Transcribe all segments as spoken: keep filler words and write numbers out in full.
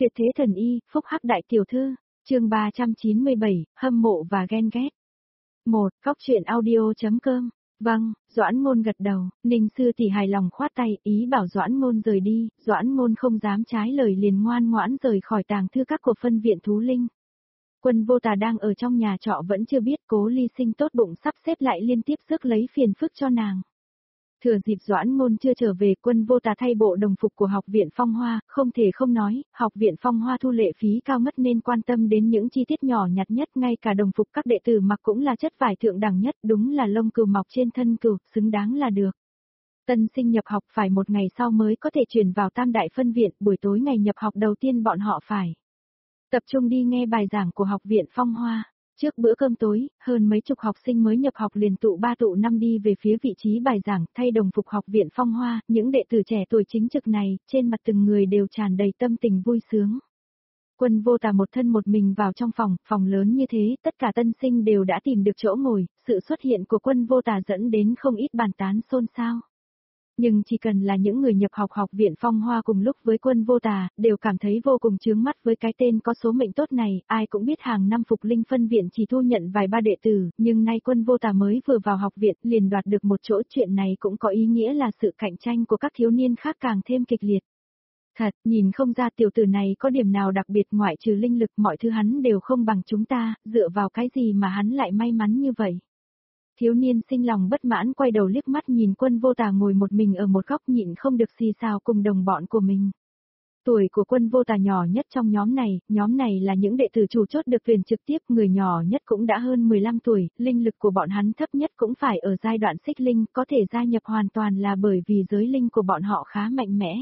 Tuyệt thế thần y, phúc hắc đại tiểu thư, chương ba trăm chín mươi bảy, hâm mộ và ghen ghét. một. Góc truyện audio.com. Vâng, Doãn Ngôn gật đầu, Ninh sư tỷ hài lòng khoát tay, ý bảo Doãn Ngôn rời đi, Doãn Ngôn không dám trái lời liền ngoan ngoãn rời khỏi tàng thư các của phân viện thú linh. Quân Vô Tà đang ở trong nhà trọ vẫn chưa biết Cố Ly Sinh tốt bụng sắp xếp lại liên tiếp rước lấy phiền phức cho nàng. Thừa dịp Doãn Ngôn chưa trở về, Quân Vô Tà thay bộ đồng phục của học viện Phong Hoa, không thể không nói, học viện Phong Hoa thu lệ phí cao mất nên quan tâm đến những chi tiết nhỏ nhặt nhất, ngay cả đồng phục các đệ tử mặc cũng là chất vải thượng đẳng nhất, đúng là lông cừu mọc trên thân cừu, xứng đáng là được. Tân sinh nhập học phải một ngày sau mới có thể chuyển vào Tam Đại phân viện, buổi tối ngày nhập học đầu tiên bọn họ phải tập trung đi nghe bài giảng của học viện Phong Hoa. Trước bữa cơm tối, hơn mấy chục học sinh mới nhập học liền tụ ba tụ năm đi về phía vị trí bài giảng, thay đồng phục học viện Phong Hoa, những đệ tử trẻ tuổi chính trực này, trên mặt từng người đều tràn đầy tâm tình vui sướng. Quân Vô Tà một thân một mình vào trong phòng, phòng lớn như thế, tất cả tân sinh đều đã tìm được chỗ ngồi, sự xuất hiện của Quân Vô Tà dẫn đến không ít bàn tán xôn xao. Nhưng chỉ cần là những người nhập học học viện Phong Hoa cùng lúc với Quân Vô Tà, đều cảm thấy vô cùng chướng mắt với cái tên có số mệnh tốt này, ai cũng biết hàng năm Phục Linh phân viện chỉ thu nhận vài ba đệ tử, nhưng nay Quân Vô Tà mới vừa vào học viện liền đoạt được một chỗ, chuyện này cũng có ý nghĩa là sự cạnh tranh của các thiếu niên khác càng thêm kịch liệt. Thật, nhìn không ra tiểu tử này có điểm nào đặc biệt, ngoại trừ linh lực mọi thứ hắn đều không bằng chúng ta, dựa vào cái gì mà hắn lại may mắn như vậy. Thiếu niên sinh lòng bất mãn quay đầu liếc mắt nhìn Quân Vô Tà ngồi một mình ở một góc nhịn không được xì xào cùng đồng bọn của mình. Tuổi của Quân Vô Tà nhỏ nhất trong nhóm này, nhóm này là những đệ tử chủ chốt được tuyển trực tiếp, người nhỏ nhất cũng đã hơn mười lăm tuổi, linh lực của bọn hắn thấp nhất cũng phải ở giai đoạn xích linh, có thể gia nhập hoàn toàn là bởi vì giới linh của bọn họ khá mạnh mẽ.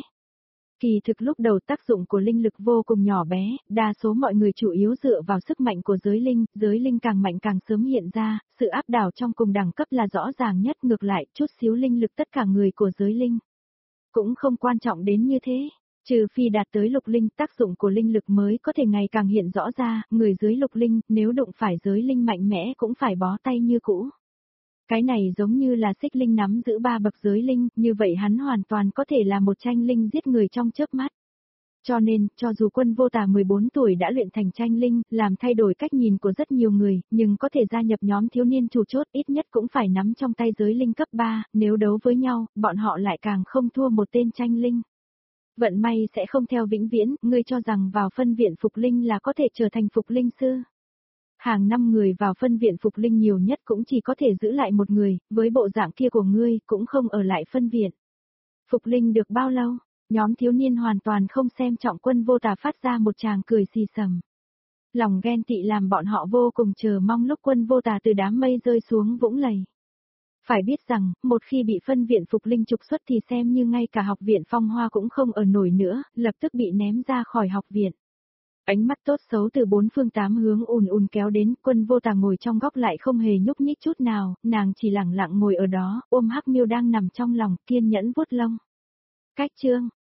Kỳ thực lúc đầu tác dụng của linh lực vô cùng nhỏ bé, đa số mọi người chủ yếu dựa vào sức mạnh của giới linh, giới linh càng mạnh càng sớm hiện ra, sự áp đảo trong cùng đẳng cấp là rõ ràng nhất, ngược lại, chút xíu linh lực tất cả người của giới linh cũng không quan trọng đến như thế, trừ phi đạt tới lục linh, tác dụng của linh lực mới có thể ngày càng hiện rõ ra, người dưới lục linh, nếu đụng phải giới linh mạnh mẽ cũng phải bó tay như cũ. Cái này giống như là xích linh nắm giữ ba bậc giới linh, như vậy hắn hoàn toàn có thể là một tranh linh giết người trong chớp mắt. Cho nên, cho dù Quân Vô Tà mười bốn tuổi đã luyện thành tranh linh, làm thay đổi cách nhìn của rất nhiều người, nhưng có thể gia nhập nhóm thiếu niên chủ chốt ít nhất cũng phải nắm trong tay giới linh cấp ba, nếu đấu với nhau, bọn họ lại càng không thua một tên tranh linh. Vận may sẽ không theo vĩnh viễn, ngươi cho rằng vào phân viện Phục Linh là có thể trở thành Phục Linh sư. Hàng năm người vào phân viện Phục Linh nhiều nhất cũng chỉ có thể giữ lại một người, với bộ dạng kia của ngươi cũng không ở lại phân viện. Phục Linh được bao lâu? Nhóm thiếu niên hoàn toàn không xem trọng Quân Vô Tà phát ra một tràng cười xì xầm. Lòng ghen tị làm bọn họ vô cùng chờ mong lúc Quân Vô Tà từ đám mây rơi xuống vũng lầy. Phải biết rằng, một khi bị phân viện Phục Linh trục xuất thì xem như ngay cả học viện Phong Hoa cũng không ở nổi nữa, lập tức bị ném ra khỏi học viện. Ánh mắt tốt xấu từ bốn phương tám hướng ùn ùn kéo đến, Quân Vô Tà ngồi trong góc lại không hề nhúc nhích chút nào, nàng chỉ lặng lặng ngồi ở đó, ôm Hắc Miêu đang nằm trong lòng, kiên nhẫn vuốt lông. Cách chương,